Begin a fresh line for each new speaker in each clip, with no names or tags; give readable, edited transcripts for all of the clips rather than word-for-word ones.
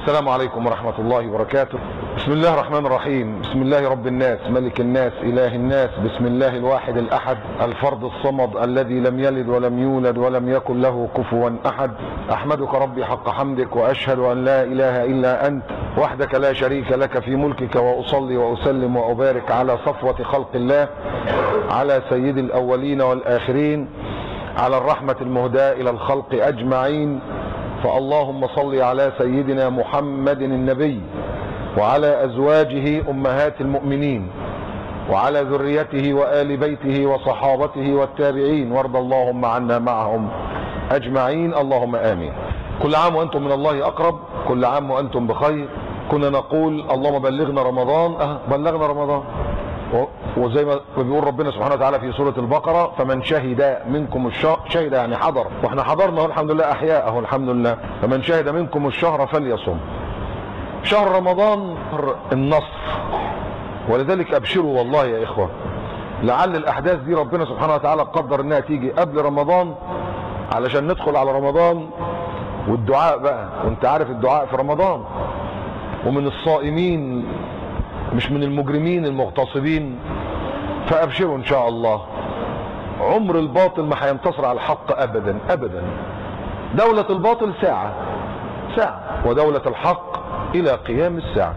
السلام عليكم ورحمة الله وبركاته. بسم الله الرحمن الرحيم. بسم الله رب الناس ملك الناس إله الناس. بسم الله الواحد الأحد الفرد الصمد الذي لم يلد ولم يولد ولم يكن له كفوا أحد. أحمدك ربي حق حمدك وأشهد أن لا إله إلا أنت وحدك لا شريك لك في ملكك، وأصلي وأسلم وأبارك على صفوة خلق الله، على سيد الأولين والآخرين، على الرحمة المهداة إلى الخلق أجمعين. فاللهم صل على سيدنا محمد النبي وعلى أزواجه أمهات المؤمنين وعلى ذريته وآل بيته وصحابته والتابعين، وارض اللهم عنا معهم أجمعين، اللهم آمين. كل عام وأنتم من الله أقرب، كل عام وأنتم بخير. كنا نقول اللهم بلغنا رمضان، بلغنا رمضان، وزي ما بيقول ربنا سبحانه وتعالى في سورة البقرة: فمن شهد منكم الشهر، شهد يعني حضر، واحنا حضرنا الحمد لله، احياء الحمد لله. فمن شهد منكم الشهر فليصم. شهر رمضان النصر، ولذلك ابشروا والله يا اخوة، لعل الاحداث دي ربنا سبحانه وتعالى قدر انها تيجي قبل رمضان علشان ندخل على رمضان. والدعاء بقى، وانت عارف الدعاء في رمضان، ومن الصائمين مش من المجرمين المغتصبين. فابشروا ان شاء الله، عمر الباطل ما هينتصر على الحق ابدا ابدا. دولة الباطل ساعة، ودولة الحق الى قيام الساعة،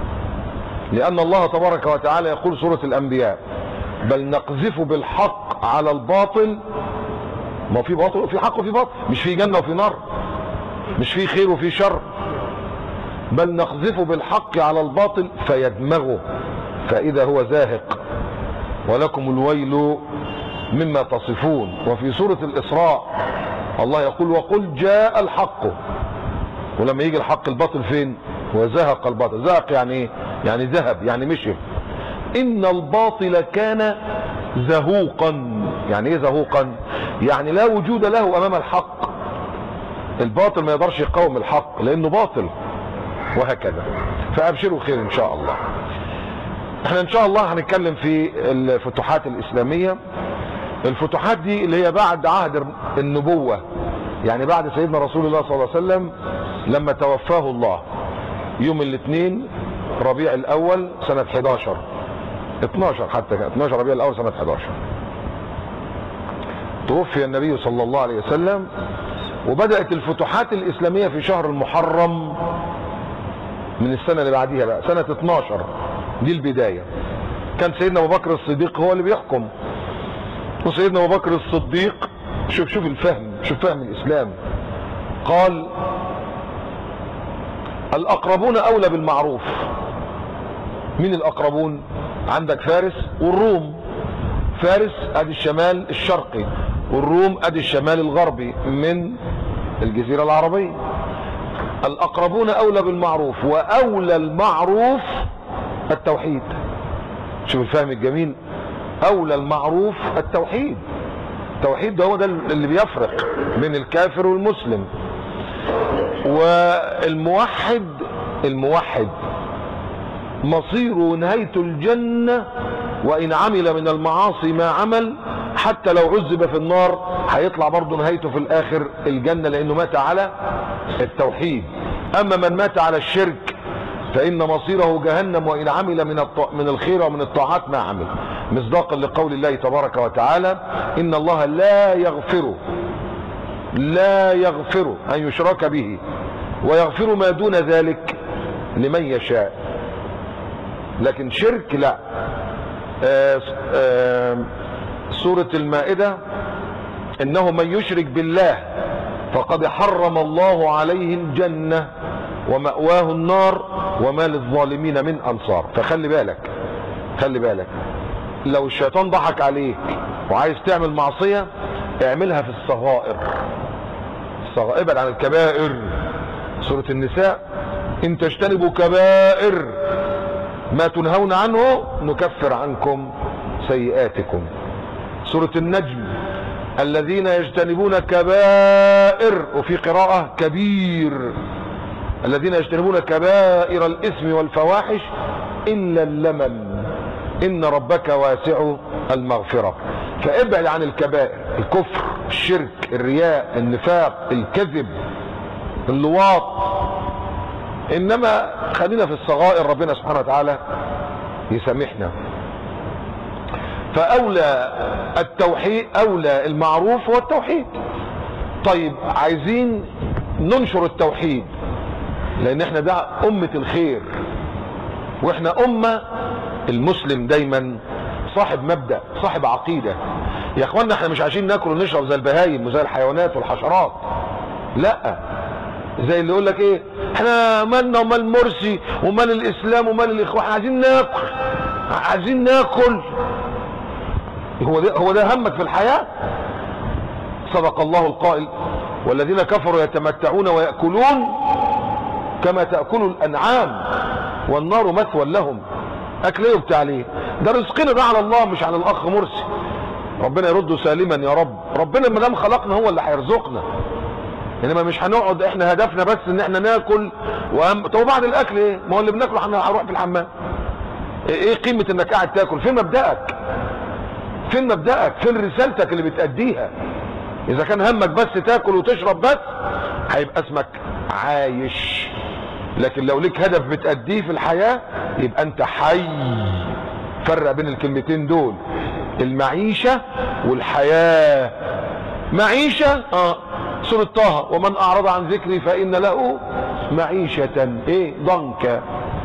لان الله تبارك وتعالى يقول سورة الانبياء: بل نقذف بالحق على الباطل. ما في باطل وفي حق وفي باطل، مش في جنة وفي نار، مش في خير وفي شر. بل نقذف بالحق على الباطل فيدمغه فإذا هو زاهق ولكم الويل مما تصفون. وفي سورة الإسراء الله يقول: وقل جاء الحق. ولما يجي الحق الباطل فين؟ وزهق الباطل. زهق يعني ايه؟ يعني ذهب، يعني مشي. إن الباطل كان زهوقا. يعني ايه زهوقا؟ يعني لا وجود له أمام الحق. الباطل ما يقدرش يقاوم الحق لأنه باطل، وهكذا. فأبشروا خير إن شاء الله. احنا إن شاء الله هنتكلم في الفتوحات الإسلامية. الفتوحات دي اللي هي بعد عهد النبوة، يعني بعد سيدنا رسول الله صلى الله عليه وسلم لما توفاه الله يوم الاثنين ربيع الأول سنة 11، 12 حتى، 12 ربيع الأول سنة 11 توفي النبي صلى الله عليه وسلم. وبدأت الفتوحات الإسلامية في شهر المحرم من السنة اللي بعديها بقى، سنة 12 دي البداية. كان سيدنا أبو بكر الصديق هو اللي بيحكم، وسيدنا أبو بكر الصديق شوف الفهم، شوف فهم الإسلام. قال: الأقربون أولى بالمعروف. مين الأقربون؟ عندك فارس والروم. فارس أدي الشمال الشرقي، والروم أدي الشمال الغربي من الجزيرة العربية. الأقربون أولى بالمعروف، وأولى المعروف التوحيد. شوف الفهم الجميل، أولى المعروف التوحيد. التوحيد ده هو ده اللي بيفرق بين الكافر والمسلم. الموحد مصيره نهايته الجنة، وإن عمل من المعاصي ما عمل، حتى لو عذب في النار هيطلع برضه نهايته في الآخر الجنة، لأنه مات على التوحيد. أما من مات على الشرك فإن مصيره جهنم، وإن عمل من الخير ومن الطاعات ما عمل، مصداقا لقول الله تبارك وتعالى: إن الله لا يغفر أن يشرك به ويغفر ما دون ذلك لمن يشاء. لكن شرك لا. سورة المائدة: إنه من يشرك بالله فقد حرم الله عليه الجنة ومأواه النار وما للظالمين من أنصار. فخلي بالك، لو الشيطان ضحك عليك وعايز تعمل معصية اعملها في الصغائر. ابعد عن الكبائر. سورة النساء: إن تجتنبوا كبائر ما تنهون عنه نكفر عنكم سيئاتكم. سورة النجم: الذين يجتنبون كبائر، وفي قراءة كبير، الذين يجتنبون كبائر الإثم والفواحش إلا اللمم إن ربك واسع المغفرة. فابعد عن الكبائر: الكفر، الشرك، الرياء، النفاق، الكذب، اللواط، انما خلينا في الصغائر، ربنا سبحانه وتعالى يسامحنا. فاولى التوحيد، اولى المعروف هو التوحيد. طيب عايزين ننشر التوحيد، لان احنا ده امة الخير، واحنا امة المسلم دايما صاحب مبدأ، صاحب عقيدة. يا اخوانا احنا مش عايزين ناكل ونشرب زي البهايم وزي الحيوانات والحشرات، لا، زي اللي يقول لك ايه، احنا مالنا ومال مرسي ومال الاسلام ومال الاخوان، عايزين ناكل، عايزين ناكل. هو ده همك في الحياة؟ صدق الله القائل: والذين كفروا يتمتعون ويأكلون كما تأكل الأنعام والنار مثوى لهم. أكل ايه وبتاع ليه؟ ده رزقنا ده على الله مش على الأخ مرسي. ربنا يرده سالما يا رب. ربنا ما دام خلقنا هو اللي هيرزقنا، انما مش هنقعد احنا هدفنا بس ان احنا ناكل طب بعد الاكل ايه؟ ما هو اللي بناكله هنروح في الحمام. ايه قيمة انك قاعد تاكل؟ فين مبدأك؟ فين مبدأك؟ فين رسالتك اللي بتأديها؟ اذا كان همك بس تاكل وتشرب بس هيبقى اسمك عايش، لكن لو ليك هدف بتأديه في الحياة يبقى انت حي. فرق بين الكلمتين دول، المعيشة والحياة. معيشة سورة طه: ومن اعرض عن ذكري فإن له معيشة ايه ضنكا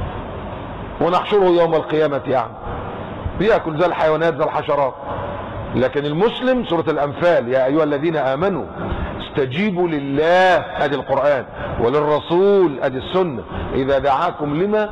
ونحشره يوم القيامة، يعني بياكل زي الحيوانات زي الحشرات. لكن المسلم سورة الأنفال: يا أيها الذين آمنوا استجيبوا لله، ادي القرآن، وللرسول، ادي السنة، إذا دعاكم لما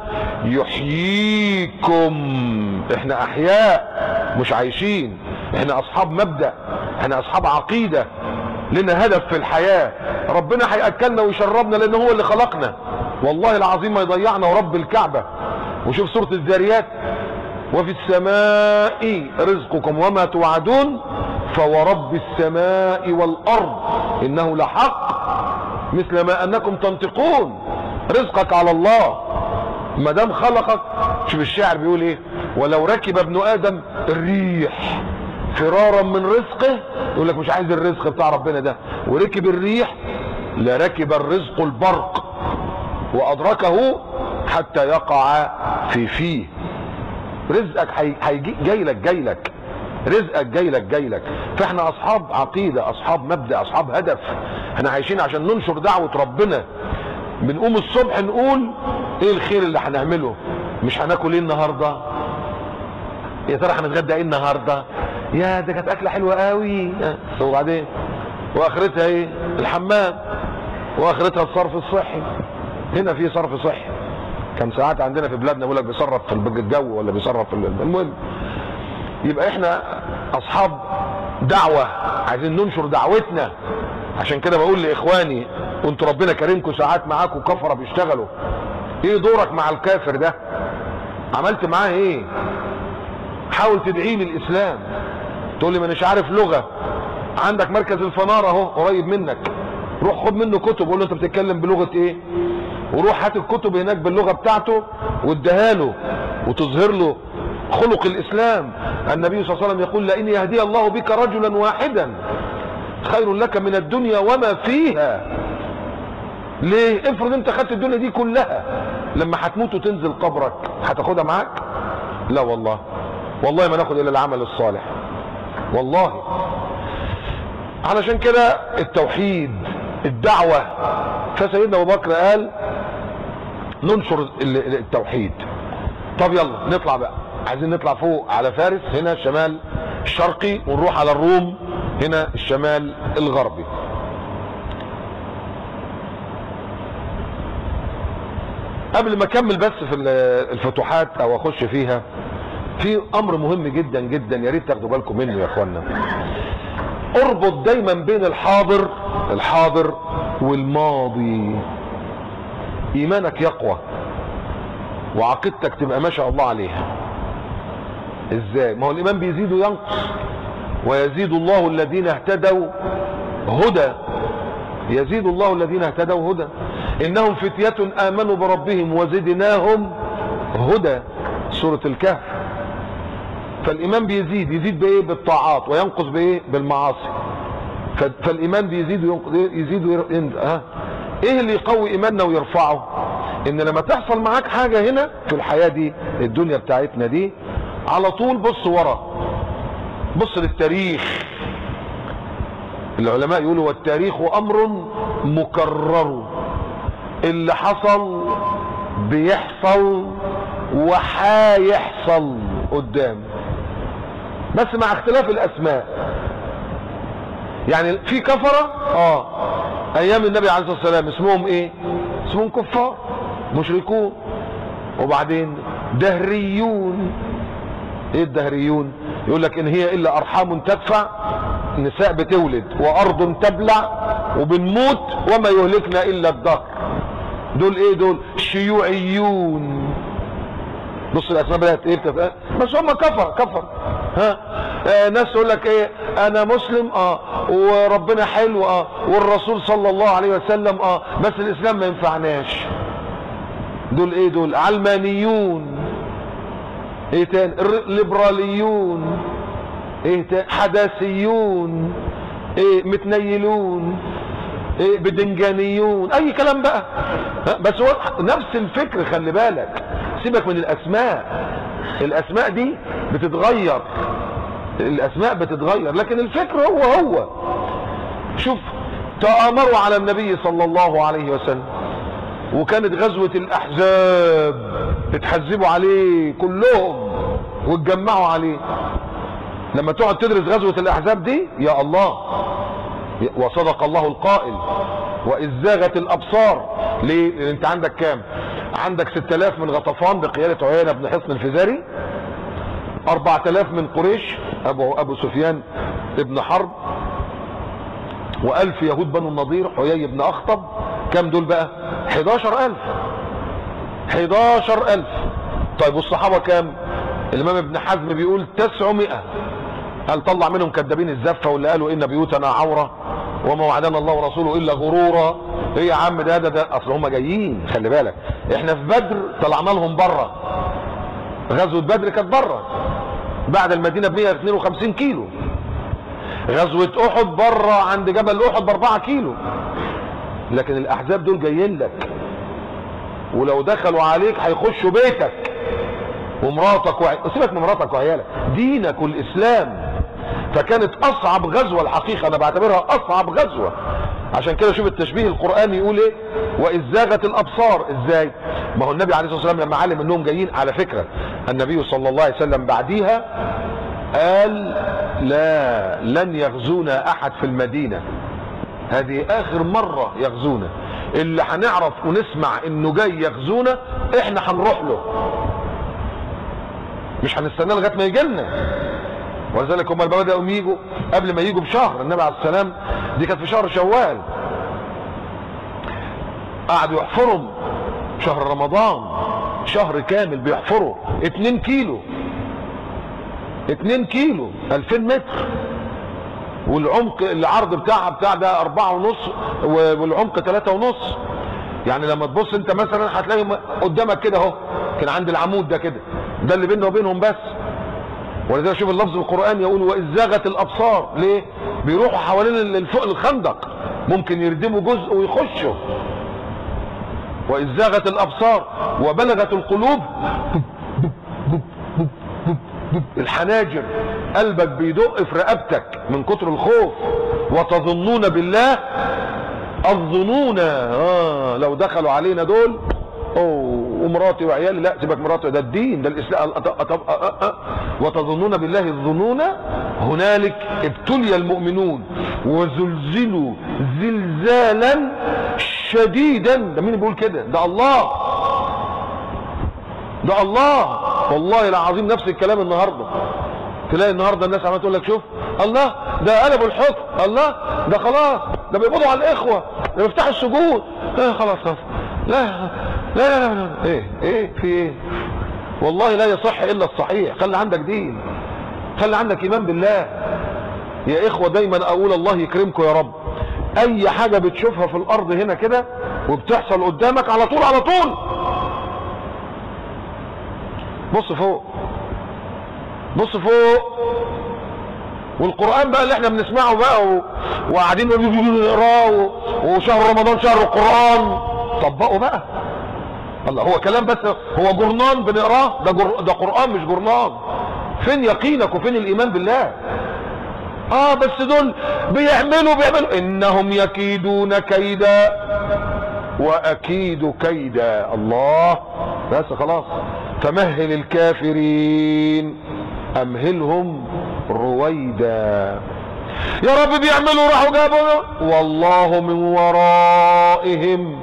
يحييكم. احنا أحياء مش عايشين، احنا أصحاب مبدأ، احنا أصحاب عقيدة، لنا هدف في الحياة. ربنا هيأكلنا ويشربنا لأنه هو اللي خلقنا، والله العظيم ما يضيعنا ورب الكعبة. وشوف سورة الذاريات: وفي السماء رزقكم وما توعدون فورب السماء والأرض إنه لحق مثل ما أنكم تنطقون. رزقك على الله ما دام خلقك. شوف الشاعر بيقول ايه: ولو ركب ابن آدم الريح فرارا من رزقه، يقول لك مش عايز الرزق بتاع ربنا ده، وركب الريح لركب الرزق البرق وأدركه حتى يقع في فيه. رزقك جايلك، رزقك جايلك. فاحنا اصحاب عقيدة، اصحاب مبدأ، اصحاب هدف. احنا عايشين عشان ننشر دعوة ربنا. بنقوم الصبح نقول ايه الخير اللي هنعمله، مش هناكل ايه النهارده، يا ترى هنتغدى ايه النهارده، يا ده كانت اكله حلوه قوي، وبعدين واخرتها ايه؟ الحمام، واخرتها الصرف الصحي. هنا في صرف صحي، كم ساعات عندنا في بلادنا بيقول لك بيصرف في الجو ولا بيصرف في المهم. يبقى احنا اصحاب دعوة، عايزين ننشر دعوتنا. عشان كده بقول لاخواني: انتوا ربنا كريمكم ساعات معاكم كفرة بيشتغلوا، ايه دورك مع الكافر ده؟ عملت معاه ايه؟ حاول تدعيه للاسلام. تقول لي ما مش عارف لغة، عندك مركز الفنار اهو قريب منك، روح خد منه كتب وقول له انت بتتكلم بلغة ايه، وروح هات الكتب هناك باللغة بتاعته واديها له وتظهر له خلق الاسلام. النبي صلى الله عليه وسلم يقول: لئن يهدي الله بك رجلا واحدا خير لك من الدنيا وما فيها. ليه؟ افرض انت خدت الدنيا دي كلها، لما هتموت وتنزل قبرك هتاخدها معاك؟ لا والله، والله ما ناخد الا العمل الصالح، والله. علشان كده التوحيد، الدعوة. فسيدنا ابو بكر قال ننشر التوحيد. طب يلا نطلع بقى، عايزين نطلع فوق على فارس هنا الشمال الشرقي، ونروح على الروم هنا الشمال الغربي. قبل ما اكمل بس في الفتوحات او اخش فيها، في امر مهم جدا جدا يا ريت تاخدوا بالكم منه يا اخوانا. اربط دايما بين الحاضر والماضي، ايمانك يقوى وعقيدتك تبقى ما شاء الله عليها. ازاي؟ ما هو الايمان بيزيد وينقص، ويزيد الله الذين اهتدوا هدى، يزيد الله الذين اهتدوا هدى. انهم فتية امنوا بربهم وزدناهم هدى، سورة الكهف. فالايمان يزيد بايه؟ بالطاعات، وينقص بايه؟ بالمعاصي. فالايمان بيزيد وينقص، يزيد ايه اللي يقوي ايماننا ويرفعه؟ ان لما تحصل معاك حاجة هنا في الحياة دي الدنيا بتاعتنا دي، على طول بص ورا، بص للتاريخ. العلماء يقولوا والتاريخ امر مكرر، اللي حصل بيحصل وحيحصل قدام، بس مع اختلاف الاسماء. يعني في كفرة ايام النبي عليه الصلاة والسلام اسمهم ايه؟ اسمهم كفار مشركون. وبعدين دهريون. ايه الدهريون؟ يقول لك ان هي الا ارحام تدفع، نساء بتولد وارض تبلع وبنموت وما يهلكنا الا الدهر. دول ايه؟ دول شيوعيون. بص الاسماء بدات ايه بس هم كفر. ناس تقول لك ايه؟ انا مسلم وربنا حلو والرسول صلى الله عليه وسلم بس الاسلام ما ينفعناش. دول ايه؟ دول علمانيون. ايه تاني؟ ليبراليون. ايه تاني؟ حداثيون. ايه؟ متنيلون. ايه؟ بدنجانيون. اي كلام بقى. بس هو نفس الفكر، خلي بالك، سيبك من الاسماء. الاسماء دي بتتغير، الاسماء بتتغير، لكن الفكر هو. شوف، تآمروا على النبي صلى الله عليه وسلم، وكانت غزوة الاحزاب اتحزبوا عليه كلهم واتجمعوا عليه. لما تقعد تدرس غزوة الاحزاب دي يا الله، وصدق الله القائل واذ زاغت الابصار. ليه؟ لان انت عندك كام؟ عندك 6000 من غطفان بقيادة عيينة بن حصن الفزاري، 4000 من قريش ابو سفيان ابن حرب، و1000 يهود بنو النضير حيي بن اخطب. كام دول بقى؟ 11000. 11000. طيب والصحابة كام؟ الامام ابن حزم بيقول 900. قال طلع منهم كذابين الزفة واللي قالوا ان بيوتنا عورة وما وعدنا الله ورسوله الا غرورا. ايه يا عم ده اصل هم جايين، خلي بالك احنا في بدر طلعنا لهم بره. غزوة بدر كانت بره بعد المدينة ب 152 كيلو. غزوة احد بره عند جبل احد ب4 كيلو. لكن الاحزاب دول جايين لك، ولو دخلوا عليك هيخشوا بيتك ومراتك سيبك من مراتك وعيالك، دينك والاسلام. فكانت اصعب غزوة الحقيقة، انا بعتبرها اصعب غزوة. عشان كده شوف التشبيه القرآني يقول ايه؟ واذ زاغت الابصار. ازاي؟ ما هو النبي عليه الصلاة والسلام لما علم انهم جايين، على فكرة النبي صلى الله عليه وسلم بعديها قال لا، لن يغزونا احد في المدينة، هذه اخر مرة يغزونا. اللي هنعرف ونسمع انه جاي يغزونا احنا هنروح له، مش هنستناه لغايه ما يجي لنا. ولذلك هم بدأوا يجوا قبل ما يجوا بشهر. النبي عليه السلام دي كانت في شهر شوال، قعدوا يحفروا شهر رمضان، شهر كامل بيحفروا 2 كيلو 2 كيلو 2000 متر، والعمق العرض بتاع ده 4.5 والعمق 3.5. يعني لما تبص انت مثلا هتلاقي قدامك كده اهو، كان عند العمود ده كده، ده اللي بيننا وبينهم بس. ولذلك شوف اللفظ القرآن يقول واذ زاغت الابصار. ليه؟ بيروحوا حوالين الخندق، ممكن يردموا جزء ويخشوا. واذ زاغت الابصار وبلغت القلوب الحناجر، قلبك بيدق في رقبتك من كتر الخوف. وتظنون بالله الظنون. لو دخلوا علينا دول ومراتي وعيالي، لا سيبك مراتي، ده الدين، ده الاسلام. وتظنون بالله الظنون هنالك ابتلي المؤمنون وزلزلوا زلزالا شديدا. ده مين بيقول كده؟ ده الله، ده الله. والله العظيم نفس الكلام النهارده. تلاقي النهارده الناس عماله تقول لك شوف الله ده قلبوا الحكم، الله ده خلاص ده بيقبضوا على الاخوه، ده بيفتحوا السجون. خلاص لا لا لا لا. ايه في ايه؟ والله لا يصح الا الصحيح. خلي عندك دين، خلي عندك ايمان بالله يا اخوه. دايما اقول الله يكرمكم يا رب، اي حاجه بتشوفها في الارض هنا كده وبتحصل قدامك على طول على طول بص فوق، بص فوق. والقرآن بقى اللي احنا بنسمعه بقى وقاعدين نقراه، وشهر رمضان شهر القرآن، طبقوا بقى الله، هو كلام بس؟ هو جورنان بنقراه؟ ده قرآن مش جورنان. فين يقينك وفين الإيمان بالله؟ بس دول بيعملوا إنهم يكيدون كيدا وأكيد كيدا. الله، بس خلاص. فمهل الكافرين أمهلهم رويدا. يا رب بيعملوا، راحوا جابوا، والله من ورائهم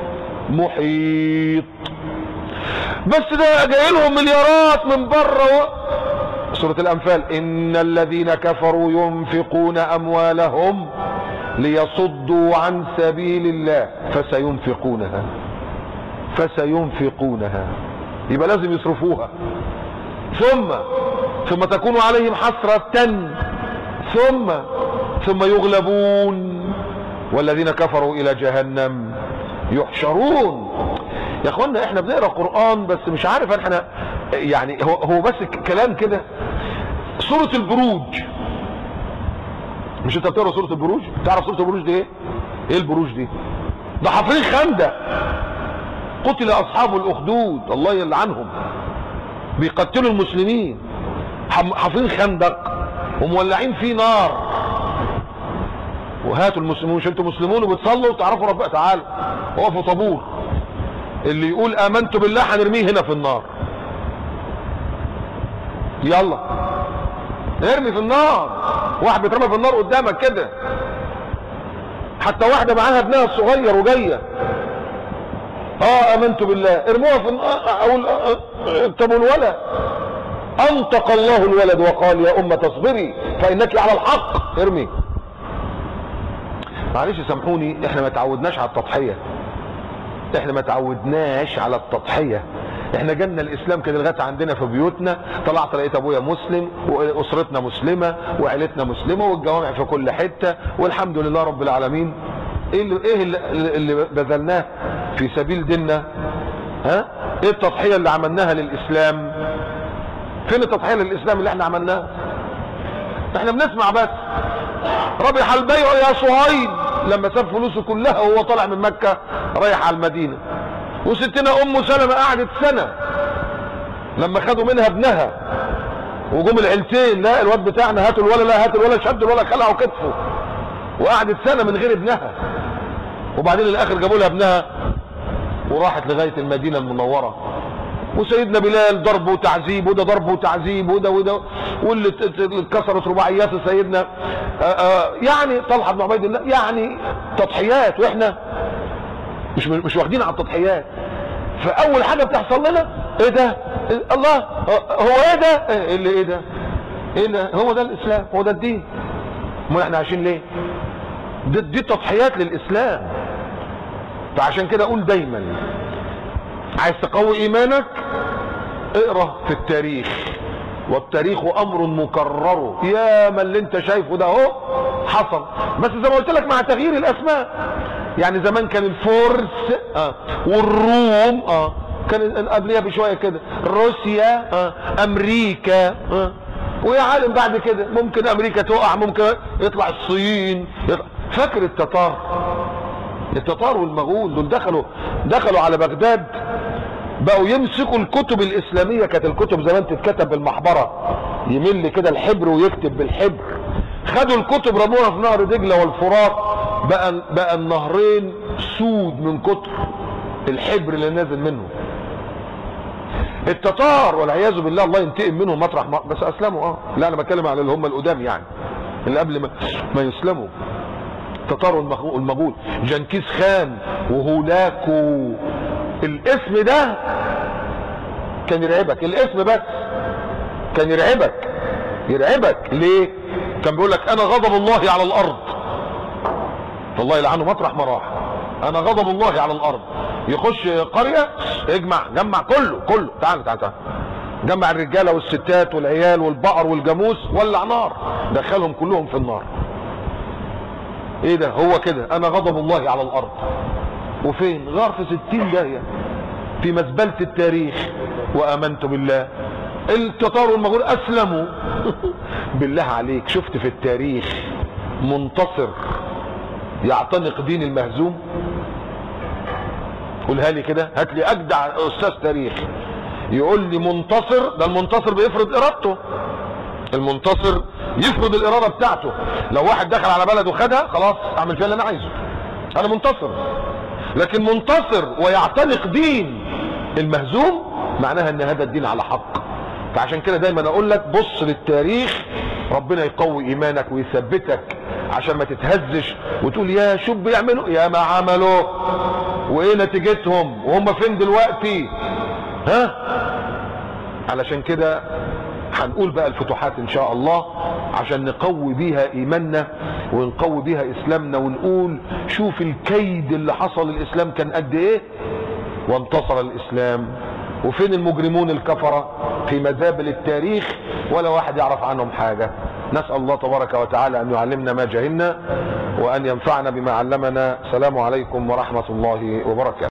محيط. بس ده جاي لهم مليارات من بره. سورة الأنفال: إن الذين كفروا ينفقون أموالهم ليصدوا عن سبيل الله فسينفقونها. يبقى لازم يصرفوها، ثم تكون عليهم حسرة، ثم يغلبون والذين كفروا إلى جهنم يحشرون. يا اخوانا احنا بنقرا قرآن بس مش عارف احنا يعني هو بس كلام كده. سورة البروج، مش انت بتقرا سورة البروج؟ تعرف سورة البروج دي ايه؟ ايه البروج دي؟ ده حفرين خندق، قتل اصحاب الاخدود الله يلعنهم، بيقتلوا المسلمين، حفرين خندق ومولعين فيه نار. وهاتوا المسلمون، مش انتوا مسلمون وبتصلوا وتعرفوا ربنا تعالى، وقفوا طابور، اللي يقول امنت بالله هنرميه هنا في النار. يلا ارمي في النار. واحد بيترمى في النار قدامك كده، حتى واحده معاها ابنها الصغير وجايه، امنت بالله، ارموها في النار. طب الولد، انطق الله الولد وقال يا امه اصبري فانك على الحق، ارمي. معلش سامحوني، احنا ما تعودناش على التضحيه، احنا جالنا الاسلام كده لغايه عندنا في بيوتنا، طلعت لقيت ابويا مسلم واسرتنا مسلمه وعيلتنا مسلمه والجوامع في كل حته والحمد لله رب العالمين. ايه اللي بذلناه في سبيل ديننا؟ ايه التضحيه اللي عملناها للاسلام؟ فين التضحيه للاسلام اللي احنا عملناها؟ احنا بنسمع بس. ربح البيع يا صهيب لما ساب فلوسه كلها وهو طالع من مكه رايح على المدينه. وستنا ام سلمة قعدت سنة لما خدوا منها ابنها وجم العيلتين، لا الواد بتاعنا هاتوا الولد، لا هاتوا الولد، شدوا الولد خلعوا كتفه، وقعدت سنة من غير ابنها. وبعدين الاخر جابوا لها ابنها وراحت لغاية المدينة المنورة. وسيدنا بلال ضرب وتعذيب، وده ضرب وتعذيب، وده واللي اتكسرت رباعيات سيدنا يعني طلحة بن عبيد الله، يعني تضحيات، واحنا مش واخدين على التضحيات. فاول حاجه بتحصل لنا ايه ده؟ الله، هو ايه ده؟ ايه ده؟ هو ده الاسلام، هو ده الدين. ما احنا عايشين ليه؟ دي تضحيات للاسلام. فعشان كده اقول دايما، عايز تقوي ايمانك اقرا في التاريخ، والتاريخ امر مكرر. يا ما اللي انت شايفه ده اهو حصل، بس زي ما قلت لك مع تغيير الاسماء. يعني زمان كان الفرس والروم كان قبلها بشويه كده روسيا امريكا ويا عالم بعد كده ممكن امريكا تقع، ممكن يطلع الصين فاكر التتار والمغول دول دخلوا على بغداد، بقوا يمسكوا الكتب الاسلاميه. كانت الكتب زمان تتكتب بالمحبره، يمل كده الحبر ويكتب بالحبر. خدوا الكتب رموها في نهر دجله والفرات، بقى النهرين سود من كتر الحبر اللي نازل منه. التتار والعياذ بالله الله ينتقم منهم مطرح بس اسلموا. لا انا بتكلم على اللي هم القدام، يعني اللي قبل ما يسلموا. التتار والمغول، جنكيز خان وهولاكو. الاسم ده كان يرعبك، الاسم بس كان يرعبك. ليه؟ كان بيقول لك انا غضب الله على الارض، الله يلعنه مطرح ما راح، انا غضب الله على الارض. يخش قريه جمع كله، تعال جمع الرجاله والستات والعيال والبقر والجاموس، ولع نار، دخلهم كلهم في النار. ايه ده؟ هو كده انا غضب الله على الارض. وفين؟ غار في 60 داهيه في مزبله التاريخ. وامنت بالله. التتار والمغول اسلموا. بالله عليك شفت في التاريخ منتصر يعتنق دين المهزوم؟ قولها لي كده، هات لي اجدع استاذ تاريخ يقول لي منتصر. ده المنتصر بيفرض ارادته، المنتصر يفرض الاراده بتاعته. لو واحد دخل على بلد وخدها خلاص اعمل فيها اللي انا عايزه، انا منتصر. لكن منتصر ويعتنق دين المهزوم معناها ان هذا الدين على حق. فعشان كده دايما اقول لك بص للتاريخ، ربنا يقوي ايمانك ويثبتك عشان ما تتهزش وتقول يا شوف بيعملوا، يا ما عملوا وايه نتيجتهم وهم فين دلوقتي. ها، علشان كده هنقول بقى الفتوحات ان شاء الله عشان نقوي بيها ايماننا ونقوي بيها اسلامنا، ونقول شوف الكيد اللي حصل الاسلام كان قد ايه وانتصر الاسلام، وفين المجرمون الكفرة في مذابل التاريخ ولا واحد يعرف عنهم حاجة. نسأل الله تبارك وتعالى ان يعلمنا ما جهلنا وان ينفعنا بما علمنا. السلام عليكم ورحمة الله وبركاته.